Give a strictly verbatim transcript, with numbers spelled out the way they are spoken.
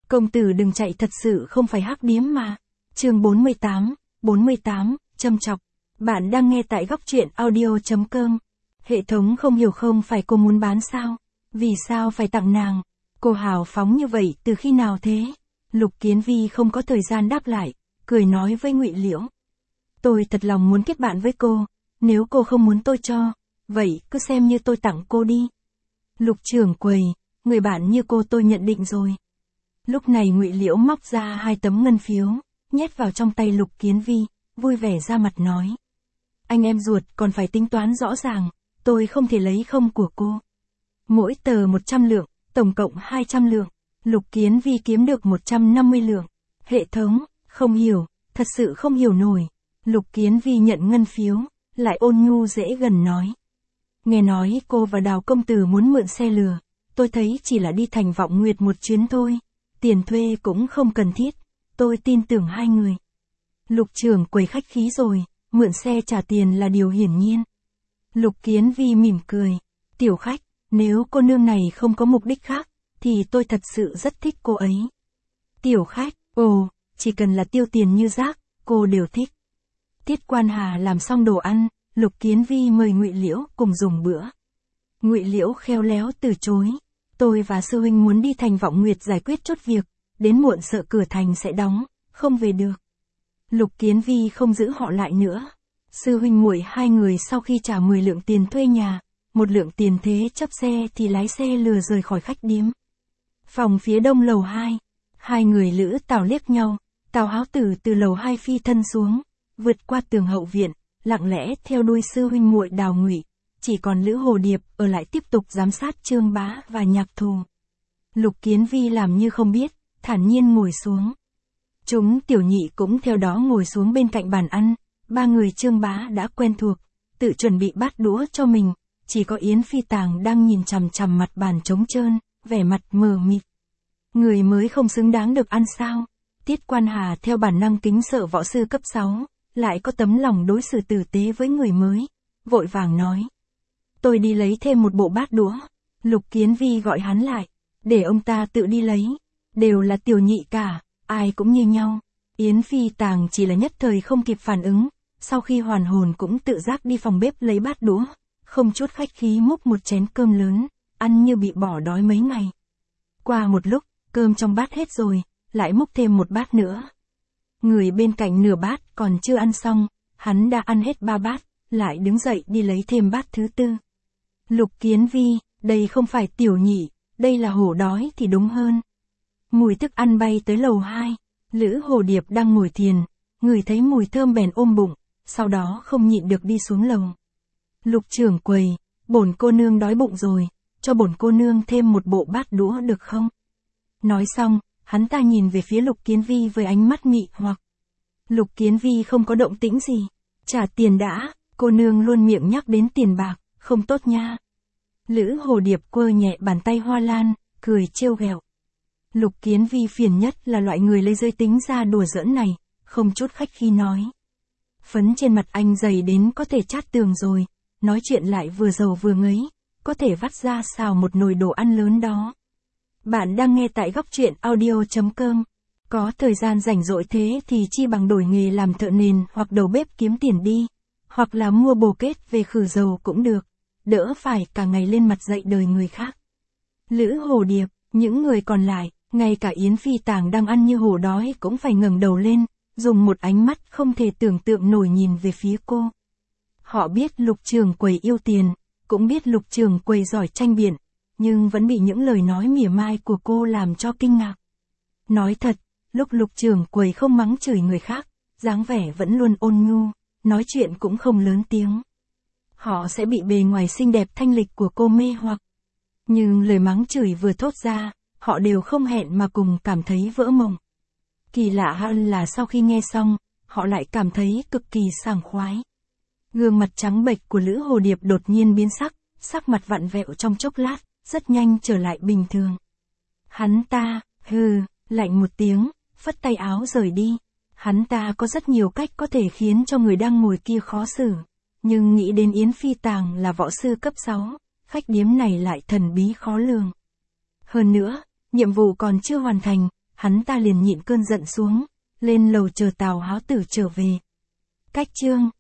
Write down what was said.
Công tử đừng chạy, thật sự không phải hắc điếm mà. Chương bốn mươi tám, bốn mươi tám, châm chọc. Bạn đang nghe tại góc truyện audio chấm com. Hệ thống không hiểu không phải cô muốn bán sao? Vì sao phải tặng nàng? Cô hào phóng như vậy từ khi nào thế? Lục Kiến Vi không có thời gian đáp lại, cười nói với Ngụy Liễu. Tôi thật lòng muốn kết bạn với cô, nếu cô không muốn tôi cho, vậy cứ xem như tôi tặng cô đi. Lục trưởng quầy, người bạn như cô tôi nhận định rồi. Lúc này Ngụy Liễu móc ra hai tấm ngân phiếu, nhét vào trong tay Lục Kiến Vi, vui vẻ ra mặt nói. Anh em ruột còn phải tính toán rõ ràng, tôi không thể lấy không của cô. Mỗi tờ một trăm lượng, tổng cộng hai trăm lượng, Lục Kiến Vi kiếm được một trăm năm mươi lượng. Hệ thống, không hiểu, thật sự không hiểu nổi. Lục Kiến Vi nhận ngân phiếu, lại ôn nhu dễ gần nói. Nghe nói cô và Đào công tử muốn mượn xe lừa, tôi thấy chỉ là đi Thành Vọng Nguyệt một chuyến thôi, tiền thuê cũng không cần thiết, tôi tin tưởng hai người. Lục trưởng quầy khách khí rồi, mượn xe trả tiền là điều hiển nhiên. Lục Kiến Vi mỉm cười, tiểu khách, nếu cô nương này không có mục đích khác, thì tôi thật sự rất thích cô ấy. Tiểu khách, ồ, chỉ cần là tiêu tiền như rác, cô đều thích. Tiết Quan Hà làm xong đồ ăn, Lục Kiến Vi mời Ngụy Liễu cùng dùng bữa. Ngụy Liễu khéo léo từ chối, tôi và sư huynh muốn đi Thành Vọng Nguyệt giải quyết chút việc, đến muộn sợ cửa thành sẽ đóng, không về được. Lục Kiến Vi không giữ họ lại nữa. Sư huynh muội hai người sau khi trả mười lượng tiền thuê nhà, một lượng tiền thế chấp xe thì lái xe lừa rời khỏi khách điếm. Phòng phía đông lầu hai, hai người Lữ Tào liếc nhau, Tào Háo Tử từ lầu hai phi thân xuống, vượt qua tường hậu viện, lặng lẽ theo đuôi sư huynh muội Đào Ngụy, chỉ còn Lữ Hồ Điệp ở lại tiếp tục giám sát Trương Bá và Nhạc Thù. Lục Kiến Vi làm như không biết, thản nhiên ngồi xuống. Chúng tiểu nhị cũng theo đó ngồi xuống bên cạnh bàn ăn, ba người Trương Bá đã quen thuộc, tự chuẩn bị bát đũa cho mình, chỉ có Yến Phi Tàng đang nhìn chằm chằm mặt bàn trống trơn, vẻ mặt mờ mịt. Người mới không xứng đáng được ăn sao? Tiết Quan Hà theo bản năng kính sợ võ sư cấp sáu, lại có tấm lòng đối xử tử tế với người mới, vội vàng nói. Tôi đi lấy thêm một bộ bát đũa. Lục Kiến Vi gọi hắn lại, để ông ta tự đi lấy, đều là tiểu nhị cả, ai cũng như nhau. Yến Phi Tàng chỉ là nhất thời không kịp phản ứng, sau khi hoàn hồn cũng tự giác đi phòng bếp lấy bát đũa, không chút khách khí múc một chén cơm lớn, ăn như bị bỏ đói mấy ngày. Qua một lúc, cơm trong bát hết rồi, lại múc thêm một bát nữa. Người bên cạnh nửa bát còn chưa ăn xong, hắn đã ăn hết ba bát, lại đứng dậy đi lấy thêm bát thứ tư. Lục Kiến Vi, đây không phải tiểu nhị, đây là hổ đói thì đúng hơn. Mùi thức ăn bay tới lầu hai, Lữ Hồ Điệp đang ngồi thiền, ngửi thấy mùi thơm bèn ôm bụng, sau đó không nhịn được đi xuống lầu. Lục trưởng quầy, bổn cô nương đói bụng rồi, cho bổn cô nương thêm một bộ bát đũa được không? Nói xong, hắn ta nhìn về phía Lục Kiến Vi với ánh mắt mị hoặc. Lục Kiến Vi không có động tĩnh gì, trả tiền đã, cô nương luôn miệng nhắc đến tiền bạc, không tốt nha. Lữ Hồ Điệp quơ nhẹ bàn tay hoa lan, cười trêu ghẹo. Lục Kiến Vi phiền nhất là loại người lấy giới tính ra đùa giỡn này, không chút khách khi nói. Phấn trên mặt anh dày đến có thể chát tường rồi, nói chuyện lại vừa giàu vừa ngấy, có thể vắt ra xào một nồi đồ ăn lớn đó. Bạn đang nghe tại góc truyện audio chấm com. Có thời gian rảnh rỗi thế thì chi bằng đổi nghề làm thợ nền hoặc đầu bếp kiếm tiền đi, hoặc là mua bồ kết về khử dầu cũng được, đỡ phải cả ngày lên mặt dạy đời người khác. Lữ Hồ Điệp, những người còn lại, ngay cả Yến Phi Tàng đang ăn như hổ đói cũng phải ngẩng đầu lên, dùng một ánh mắt không thể tưởng tượng nổi nhìn về phía cô. Họ biết Lục trưởng quầy yêu tiền, cũng biết Lục trưởng quầy giỏi tranh biện, nhưng vẫn bị những lời nói mỉa mai của cô làm cho kinh ngạc. Nói thật, lúc Lục trưởng quầy không mắng chửi người khác, dáng vẻ vẫn luôn ôn nhu, nói chuyện cũng không lớn tiếng. Họ sẽ bị bề ngoài xinh đẹp thanh lịch của cô mê hoặc. Nhưng lời mắng chửi vừa thốt ra, họ đều không hẹn mà cùng cảm thấy vỡ mộng. Kỳ lạ hơn là sau khi nghe xong, họ lại cảm thấy cực kỳ sảng khoái. Gương mặt trắng bệch của Lữ Hồ Điệp đột nhiên biến sắc, sắc mặt vặn vẹo trong chốc lát, rất nhanh trở lại bình thường. Hắn ta, hừ, lạnh một tiếng, phất tay áo rời đi. Hắn ta có rất nhiều cách có thể khiến cho người đang ngồi kia khó xử, nhưng nghĩ đến Yến Phi Tàng là võ sư cấp sáu, khách điếm này lại thần bí khó lường. Hơn nữa, nhiệm vụ còn chưa hoàn thành, hắn ta liền nhịn cơn giận xuống, lên lầu chờ Tào Háo Tử trở về. Cách chương